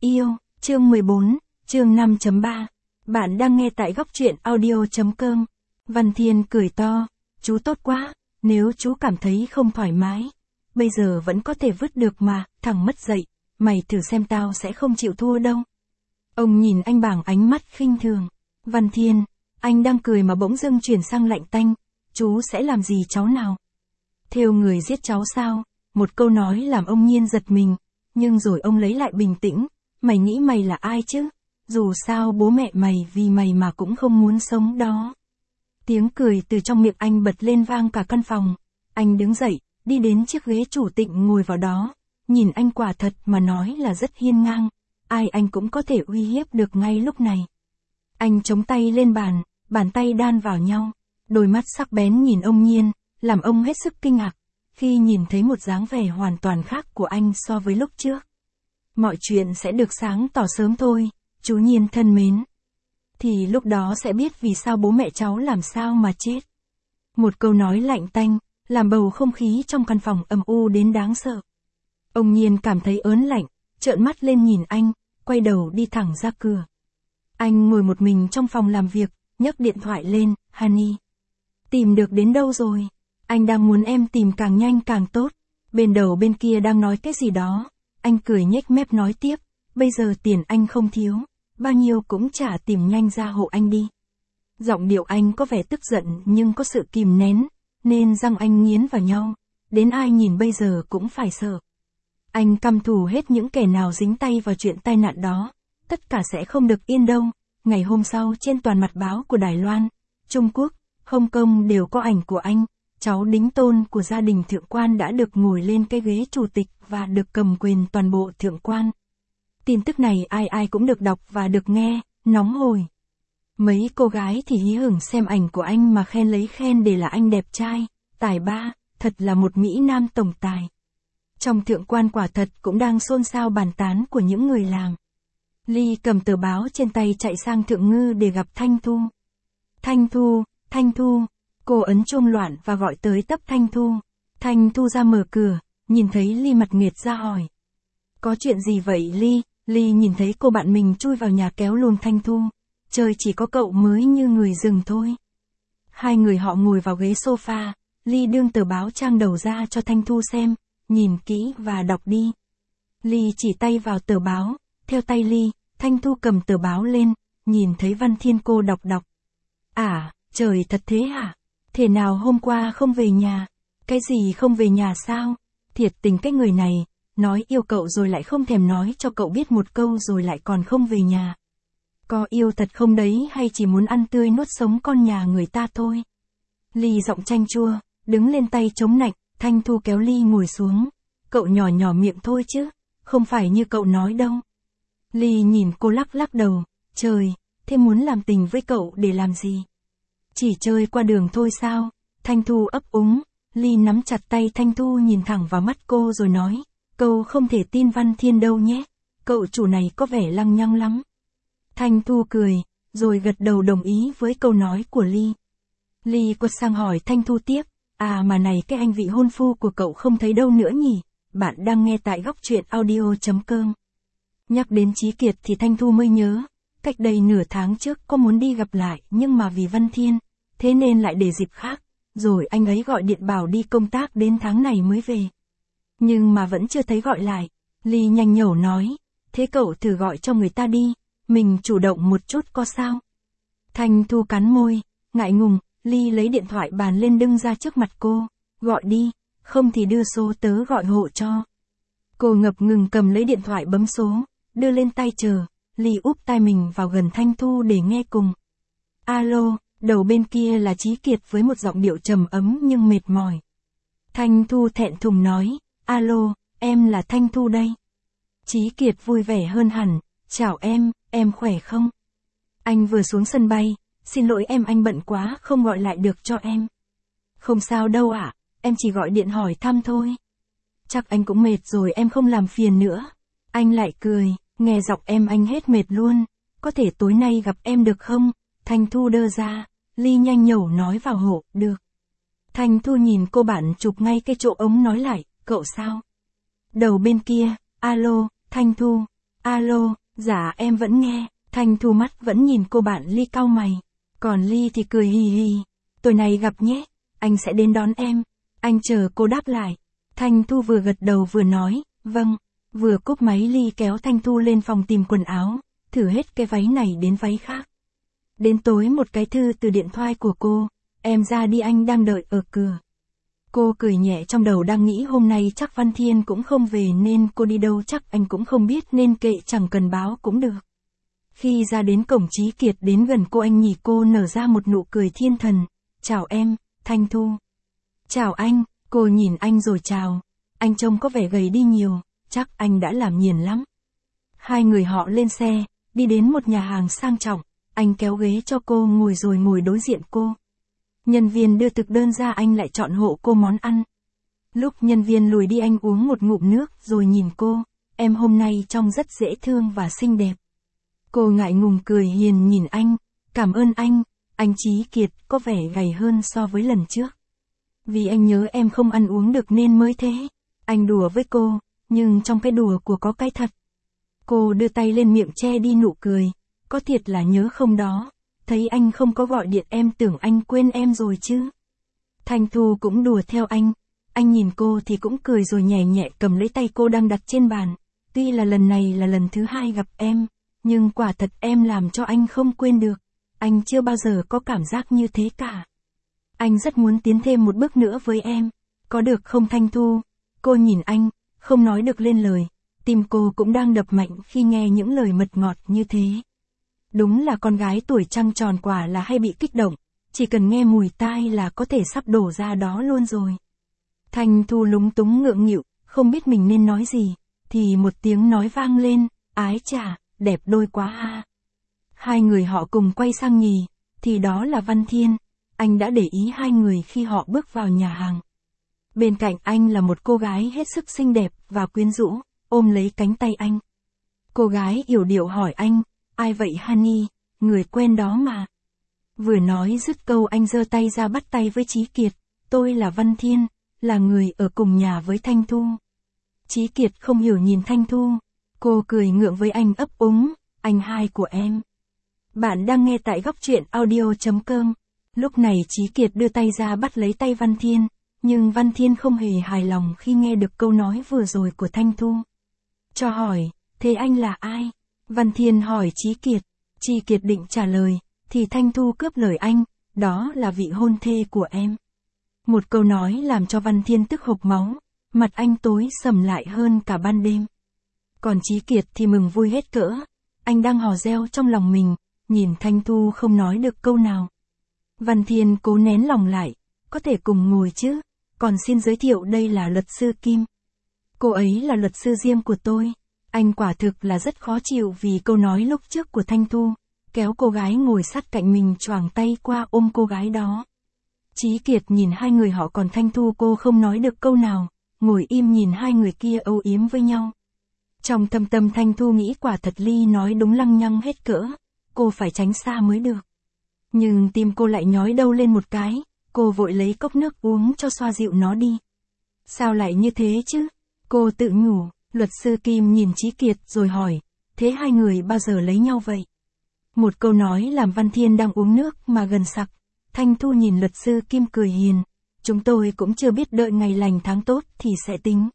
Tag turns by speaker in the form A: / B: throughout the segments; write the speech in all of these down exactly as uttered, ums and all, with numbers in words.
A: yêu, chương mười bốn, chương năm chấm ba. Bạn đang nghe tại góc truyện audio.com. Văn Thiên cười to, chú tốt quá, nếu chú cảm thấy không thoải mái, bây giờ vẫn có thể vứt được mà, thằng mất dạy, mày thử xem tao sẽ không chịu thua đâu. Ông nhìn anh bằng ánh mắt khinh thường. Văn Thiên, anh đang cười mà bỗng dưng chuyển sang lạnh tanh, chú sẽ làm gì cháu nào? Thêu người giết cháu sao? Một câu nói làm ông Nhiên giật mình, nhưng rồi ông lấy lại bình tĩnh, mày nghĩ mày là ai chứ? Dù sao bố mẹ mày vì mày mà cũng không muốn sống đó. Tiếng cười từ trong miệng anh bật lên vang cả căn phòng. Anh đứng dậy, đi đến chiếc ghế chủ tịch ngồi vào đó, nhìn anh quả thật mà nói là rất hiên ngang, ai anh cũng có thể uy hiếp được ngay lúc này. Anh chống tay lên bàn, bàn tay đan vào nhau, đôi mắt sắc bén nhìn ông Nhiên, làm ông hết sức kinh ngạc, khi nhìn thấy một dáng vẻ hoàn toàn khác của anh so với lúc trước. Mọi chuyện sẽ được sáng tỏ sớm thôi, chú Nhiên thân mến. Thì lúc đó sẽ biết vì sao bố mẹ cháu làm sao mà chết. Một câu nói lạnh tanh, làm bầu không khí trong căn phòng âm u đến đáng sợ. Ông Nhiên cảm thấy ớn lạnh, trợn mắt lên nhìn anh, quay đầu đi thẳng ra cửa. Anh ngồi một mình trong phòng làm việc, nhấc điện thoại lên, Honey. Tìm được đến đâu rồi? Anh đang muốn em tìm càng nhanh càng tốt. Bên đầu bên kia đang nói cái gì đó. Anh cười nhếch mép nói tiếp, bây giờ tiền anh không thiếu, bao nhiêu cũng trả tìm nhanh ra hộ anh đi. Giọng điệu anh có vẻ tức giận nhưng có sự kìm nén, nên răng anh nghiến vào nhau, đến ai nhìn bây giờ cũng phải sợ. Anh căm thù hết những kẻ nào dính tay vào chuyện tai nạn đó, tất cả sẽ không được yên đâu. Ngày hôm sau trên toàn mặt báo của Đài Loan, Trung Quốc, Hồng Kông đều có ảnh của anh, cháu đính tôn của gia đình thượng quan đã được ngồi lên cái ghế chủ tịch và được cầm quyền toàn bộ thượng quan. Tin tức này ai ai cũng được đọc và được nghe, nóng hổi. Mấy cô gái thì hí hửng xem ảnh của anh mà khen lấy khen để là anh đẹp trai, tài ba, thật là một Mỹ Nam tổng tài. Trong thượng quan quả thật cũng đang xôn xao bàn tán của những người làm. Ly cầm tờ báo trên tay chạy sang Thượng Ngư để gặp Thanh Thu. Thanh Thu, Thanh Thu, cô ấn chuông loạn và gọi tới tấp Thanh Thu. Thanh Thu ra mở cửa, nhìn thấy Ly mặt nghệt ra hỏi. Có chuyện gì vậy Ly? Ly nhìn thấy cô bạn mình chui vào nhà kéo luôn Thanh Thu. Trời chỉ có cậu mới như người rừng thôi. Hai người họ ngồi vào ghế sofa, Ly đương tờ báo trang đầu ra cho Thanh Thu xem, nhìn kỹ và đọc đi. Ly chỉ tay vào tờ báo, theo tay Ly, Thanh Thu cầm tờ báo lên, nhìn thấy Văn Thiên cô đọc đọc. À, trời thật thế hả? Thế nào hôm qua không về nhà? Cái gì không về nhà sao? Thiệt tình cái người này, nói yêu cậu rồi lại không thèm nói cho cậu biết một câu rồi lại còn không về nhà. Có yêu thật không đấy hay chỉ muốn ăn tươi nuốt sống con nhà người ta thôi? Ly giọng chanh chua, đứng lên tay chống nạnh, Thanh Thu kéo Ly ngồi xuống. Cậu nhỏ nhỏ miệng thôi chứ, không phải như cậu nói đâu. Ly nhìn cô lắc lắc đầu, trời, thế muốn làm tình với cậu để làm gì? Chỉ chơi qua đường thôi sao? Thanh Thu ấp úng, Ly nắm chặt tay Thanh Thu nhìn thẳng vào mắt cô rồi nói, cậu không thể tin Văn Thiên đâu nhé, cậu chủ này có vẻ lăng nhăng lắm. Thanh Thu cười, rồi gật đầu đồng ý với câu nói của Ly. Ly quật sang hỏi Thanh Thu tiếp, à mà này cái anh vị hôn phu của cậu không thấy đâu nữa nhỉ? Bạn đang nghe tại góc truyện audio.com. Nhắc đến Chí Kiệt thì Thanh Thu mới nhớ, cách đây nửa tháng trước có muốn đi gặp lại nhưng mà vì Văn Thiên, thế nên lại để dịp khác, rồi anh ấy gọi điện bảo đi công tác đến tháng này mới về. Nhưng mà vẫn chưa thấy gọi lại, Ly nhanh nhẩu nói, thế cậu thử gọi cho người ta đi, mình chủ động một chút có sao? Thanh Thu cắn môi, ngại ngùng, Ly lấy điện thoại bàn lên đưng ra trước mặt cô, gọi đi, không thì đưa số tớ gọi hộ cho. Cô ngập ngừng cầm lấy điện thoại bấm số, đưa lên tay chờ, Ly úp tai mình vào gần Thanh Thu để nghe cùng. Alo, đầu bên kia là Chí Kiệt với một giọng điệu trầm ấm nhưng mệt mỏi. Thanh Thu thẹn thùng nói, alo, em là Thanh Thu đây. Chí Kiệt vui vẻ hơn hẳn, chào em, em khỏe không? Anh vừa xuống sân bay, xin lỗi em anh bận quá không gọi lại được cho em. Không sao đâu ạ, em chỉ gọi điện hỏi thăm thôi. Chắc anh cũng mệt rồi em không làm phiền nữa. Anh lại cười, nghe giọng em anh hết mệt luôn, có thể tối nay gặp em được không? Thanh Thu đơ ra, Ly nhanh nhẩu nói vào hộ, được. Thanh Thu nhìn cô bạn chụp ngay cái chỗ ống nói lại, cậu sao? Đầu bên kia, alo, Thanh Thu, Alo, dạ em vẫn nghe. Thanh Thu mắt vẫn nhìn cô bạn Ly cau mày. Còn Ly thì cười hì hì. Tối nay gặp nhé, anh sẽ đến đón em. Anh chờ cô đáp lại. Thanh Thu vừa gật đầu vừa nói, vâng. Vừa cúp máy Ly kéo Thanh Thu lên phòng tìm quần áo, thử hết cái váy này đến váy khác. Đến tối một cái thư từ điện thoại của cô, em ra đi anh đang đợi ở cửa. Cô cười nhẹ trong đầu đang nghĩ hôm nay chắc Văn Thiên cũng không về nên cô đi đâu chắc anh cũng không biết nên kệ chẳng cần báo cũng được. Khi ra đến cổng Chí Kiệt đến gần cô anh nhìn cô nở ra một nụ cười thiên thần. Chào em, Thanh Thu. Chào anh, cô nhìn anh rồi chào. Anh trông có vẻ gầy đi nhiều, chắc anh đã làm nhiền lắm. Hai người họ lên xe, đi đến một nhà hàng sang trọng, anh kéo ghế cho cô ngồi rồi ngồi đối diện cô. Nhân viên đưa thực đơn ra anh lại chọn hộ cô món ăn. Lúc nhân viên lùi đi anh uống một ngụm nước rồi nhìn cô, em hôm nay trông rất dễ thương và xinh đẹp. Cô ngại ngùng cười hiền nhìn anh, cảm ơn anh, anh Chí Kiệt có vẻ gầy hơn so với lần trước. Vì anh nhớ em không ăn uống được nên mới thế. Anh đùa với cô, nhưng trong cái đùa của có cái thật. Cô đưa tay lên miệng che đi nụ cười, có thiệt là nhớ không đó, thấy anh không có gọi điện em tưởng anh quên em rồi chứ. Thanh Thu cũng đùa theo anh, anh nhìn cô thì cũng cười rồi nhẹ nhẹ cầm lấy tay cô đang đặt trên bàn. Tuy là lần này là lần thứ hai gặp em, nhưng quả thật em làm cho anh không quên được, anh chưa bao giờ có cảm giác như thế cả. Anh rất muốn tiến thêm một bước nữa với em, có được không Thanh Thu? Cô nhìn anh, không nói được lên lời, tim cô cũng đang đập mạnh khi nghe những lời mật ngọt như thế. Đúng là con gái tuổi trăng tròn quả là hay bị kích động, chỉ cần nghe mùi tai là có thể sắp đổ ra đó luôn rồi. Thanh Thu lúng túng ngượng nghịu, không biết mình nên nói gì, thì một tiếng nói vang lên, ái chà, đẹp đôi quá ha. Hai người họ cùng quay sang nhì, thì đó là Văn Thiên, anh đã để ý hai người khi họ bước vào nhà hàng. Bên cạnh anh là một cô gái hết sức xinh đẹp và quyến rũ, ôm lấy cánh tay anh. Cô gái yểu điệu hỏi anh, ai vậy Honey, người quen đó mà. Vừa nói dứt câu anh giơ tay ra bắt tay với Chí Kiệt, tôi là Văn Thiên, là người ở cùng nhà với Thanh Thu. Chí Kiệt không hiểu nhìn Thanh Thu, cô cười ngượng với anh ấp úng, anh hai của em. Bạn đang nghe tại góc truyện audio chấm com. Lúc này Chí Kiệt đưa tay ra bắt lấy tay Văn Thiên, nhưng Văn Thiên không hề hài lòng khi nghe được câu nói vừa rồi của Thanh Thu. Cho hỏi, thế anh là ai? Văn Thiên hỏi Chí Kiệt. Chí Kiệt định trả lời, thì Thanh Thu cướp lời anh, đó là vị hôn thê của em. Một câu nói làm cho Văn Thiên tức hộc máu, mặt anh tối sầm lại hơn cả ban đêm. Còn Chí Kiệt thì mừng vui hết cỡ, anh đang hò reo trong lòng mình, nhìn Thanh Thu không nói được câu nào. Văn Thiên cố nén lòng lại, có thể cùng ngồi chứ, còn xin giới thiệu đây là luật sư Kim. Cô ấy là luật sư riêng của tôi. Anh quả thực là rất khó chịu vì câu nói lúc trước của Thanh Thu, kéo cô gái ngồi sát cạnh mình choàng tay qua ôm cô gái đó. Chí Kiệt nhìn hai người họ còn Thanh Thu cô không nói được câu nào, ngồi im nhìn hai người kia âu yếm với nhau. Trong thâm tâm Thanh Thu nghĩ quả thật Ly nói đúng lăng nhăng hết cỡ, cô phải tránh xa mới được. Nhưng tim cô lại nhói đau lên một cái, cô vội lấy cốc nước uống cho xoa dịu nó đi. Sao lại như thế chứ? Cô tự nhủ. Luật sư Kim nhìn Chí Kiệt rồi hỏi, thế hai người bao giờ lấy nhau vậy? Một câu nói làm Văn Thiên đang uống nước mà gần sặc. Thanh Thu nhìn luật sư Kim cười hiền, chúng tôi cũng chưa biết đợi ngày lành tháng tốt thì sẽ tính.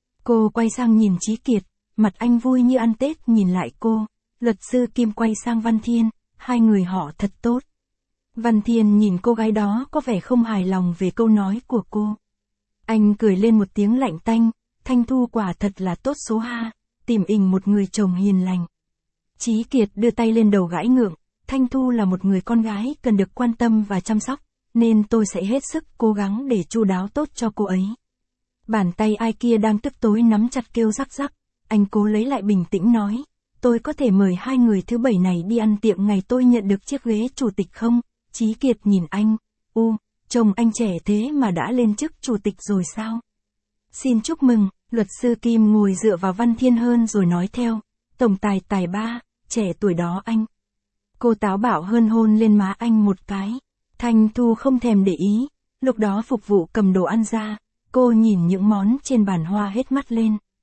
A: Cô quay sang nhìn Chí Kiệt, mặt anh vui như ăn Tết nhìn lại cô. Luật sư Kim quay sang Văn Thiên, hai người họ thật tốt. Văn Thiên nhìn cô gái đó có vẻ không hài lòng về câu nói của cô. Anh cười lên một tiếng lạnh tanh, Thanh Thu quả thật là tốt số ha, tìm ình một người chồng hiền lành. Chí Kiệt đưa tay lên đầu gãi ngượng, Thanh Thu là một người con gái cần được quan tâm và chăm sóc, nên tôi sẽ hết sức cố gắng để chu đáo tốt cho cô ấy. Bàn tay ai kia đang tức tối nắm chặt kêu rắc rắc, anh cố lấy lại bình tĩnh nói, tôi có thể mời hai người thứ bảy này đi ăn tiệc ngày tôi nhận được chiếc ghế chủ tịch không? Chí Kiệt nhìn anh, u, chồng anh trẻ thế mà đã lên chức chủ tịch rồi sao? Xin chúc mừng, luật sư Kim ngồi dựa vào Văn Thiên hơn rồi nói theo, tổng tài tài ba, trẻ tuổi đó anh. Cô táo bạo hơn hôn lên má anh một cái. Thanh Thu không thèm để ý, lúc đó phục vụ cầm đồ ăn ra, cô nhìn những món trên bàn hoa hết mắt lên.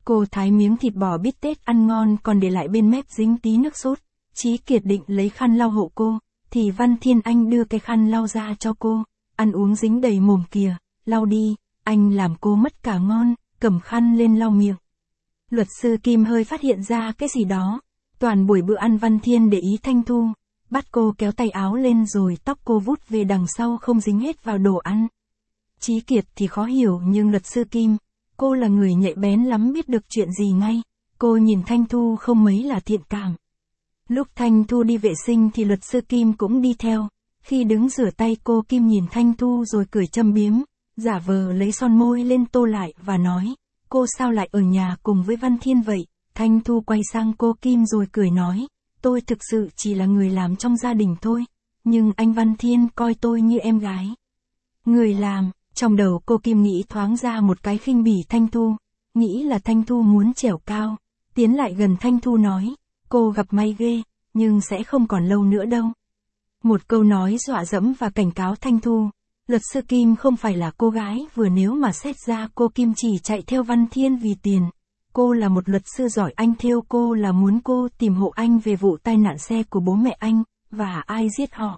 A: Cô thái miếng thịt bò bít tết ăn ngon còn để lại bên mép dính tí nước sốt. Chí Kiệt định lấy khăn lau hộ cô, thì Văn Thiên Anh đưa cái khăn lau ra cho cô. Ăn uống dính đầy mồm kìa, lau đi, anh làm cô mất cả ngon, cầm khăn lên lau miệng. Luật sư Kim hơi phát hiện ra cái gì đó. Toàn buổi bữa ăn Văn Thiên để ý Thanh Thu, bắt cô kéo tay áo lên rồi tóc cô vút về đằng sau không dính hết vào đồ ăn. Chí Kiệt thì khó hiểu nhưng luật sư Kim, cô là người nhạy bén lắm biết được chuyện gì ngay. Cô nhìn Thanh Thu không mấy là thiện cảm. Lúc Thanh Thu đi vệ sinh thì luật sư Kim cũng đi theo. Khi đứng rửa tay cô Kim nhìn Thanh Thu rồi cười châm biếm, giả vờ lấy son môi lên tô lại và nói, cô sao lại ở nhà cùng với Văn Thiên vậy? Thanh Thu quay sang cô Kim rồi cười nói, tôi thực sự chỉ là người làm trong gia đình thôi, nhưng anh Văn Thiên coi tôi như em gái. Người làm, trong đầu cô Kim nghĩ thoáng ra một cái khinh bỉ Thanh Thu, nghĩ là Thanh Thu muốn trèo cao, tiến lại gần Thanh Thu nói, cô gặp may ghê, nhưng sẽ không còn lâu nữa đâu. Một câu nói dọa dẫm và cảnh cáo Thanh Thu. Luật sư Kim không phải là cô gái vừa nếu mà xét ra cô Kim chỉ chạy theo Văn Thiên vì tiền. Cô là một luật sư giỏi, anh theo cô là muốn cô tìm hộ anh về vụ tai nạn xe của bố mẹ anh, và ai giết họ.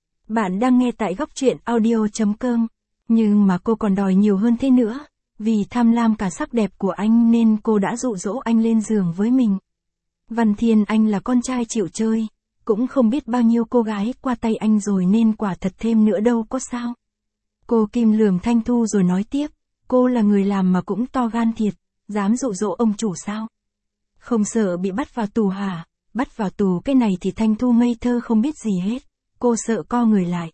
A: Bạn đang nghe tại góc truyện audio chấm com. Nhưng mà cô còn đòi nhiều hơn thế nữa. Vì tham lam cả sắc đẹp của anh nên cô đã dụ dỗ anh lên giường với mình. Văn Thiên Anh là con trai chịu chơi. Cũng không biết bao nhiêu cô gái qua tay anh rồi nên quả thật thêm nữa đâu có sao. Cô Kim lườm Thanh Thu rồi nói tiếp, cô là người làm mà cũng to gan thiệt, dám dụ dỗ ông chủ sao? Không sợ bị bắt vào tù hả? Bắt vào tù cái này thì Thanh Thu ngây thơ không biết gì hết, cô sợ co người lại.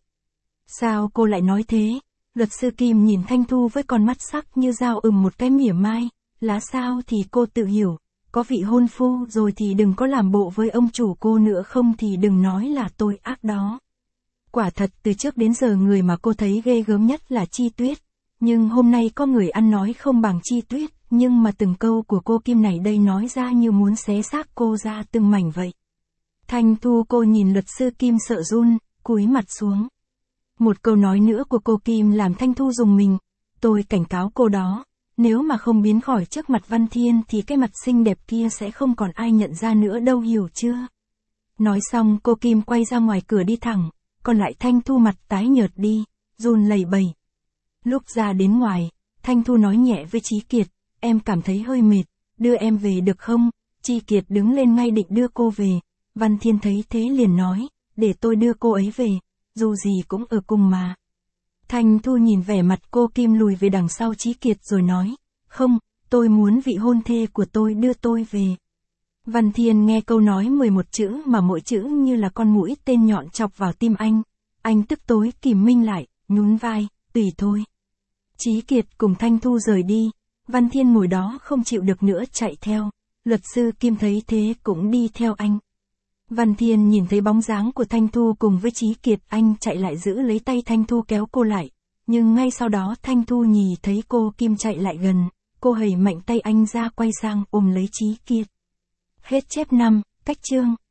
A: Sao cô lại nói thế? Luật sư Kim nhìn Thanh Thu với con mắt sắc như dao ừm một cái mỉa mai, lá sao thì cô tự hiểu. Có vị hôn phu rồi thì đừng có làm bộ với ông chủ cô nữa, không thì đừng nói là tôi ác đó. Quả thật từ trước đến giờ người mà cô thấy ghê gớm nhất là Chi Tuyết. Nhưng hôm nay có người ăn nói không bằng Chi Tuyết, nhưng mà từng câu của cô Kim này đây nói ra như muốn xé xác cô ra từng mảnh vậy. Thanh Thu cô nhìn luật sư Kim sợ run, cúi mặt xuống. Một câu nói nữa của cô Kim làm Thanh Thu rùng mình. Tôi cảnh cáo cô đó. Nếu mà không biến khỏi trước mặt Văn Thiên thì cái mặt xinh đẹp kia sẽ không còn ai nhận ra nữa đâu, hiểu chưa? Nói xong cô Kim quay ra ngoài cửa đi thẳng, còn lại Thanh Thu mặt tái nhợt đi, run lẩy bẩy. Lúc ra đến ngoài, Thanh Thu nói nhẹ với Chí Kiệt, em cảm thấy hơi mệt, đưa em về được không? Chi Kiệt đứng lên ngay định đưa cô về. Văn Thiên thấy thế liền nói, để tôi đưa cô ấy về, dù gì cũng ở cùng mà. Thanh Thu nhìn vẻ mặt cô Kim lùi về đằng sau Chí Kiệt rồi nói, không, tôi muốn vị hôn thê của tôi đưa tôi về. Văn Thiên nghe câu nói mười một chữ mà mỗi chữ như là con mũi tên nhọn chọc vào tim anh. Anh tức tối kìm minh lại, nhún vai, tùy thôi. Chí Kiệt cùng Thanh Thu rời đi. Văn Thiên ngồi đó không chịu được nữa chạy theo. Luật sư Kim thấy thế cũng đi theo anh. Văn Thiên nhìn thấy bóng dáng của Thanh Thu cùng với Chí Kiệt, anh chạy lại giữ lấy tay Thanh Thu kéo cô lại. Nhưng ngay sau đó Thanh Thu nhìn thấy cô Kim chạy lại gần, cô hầy mạnh tay anh ra quay sang ôm lấy Chí Kiệt. Hết chép năm, cách chương.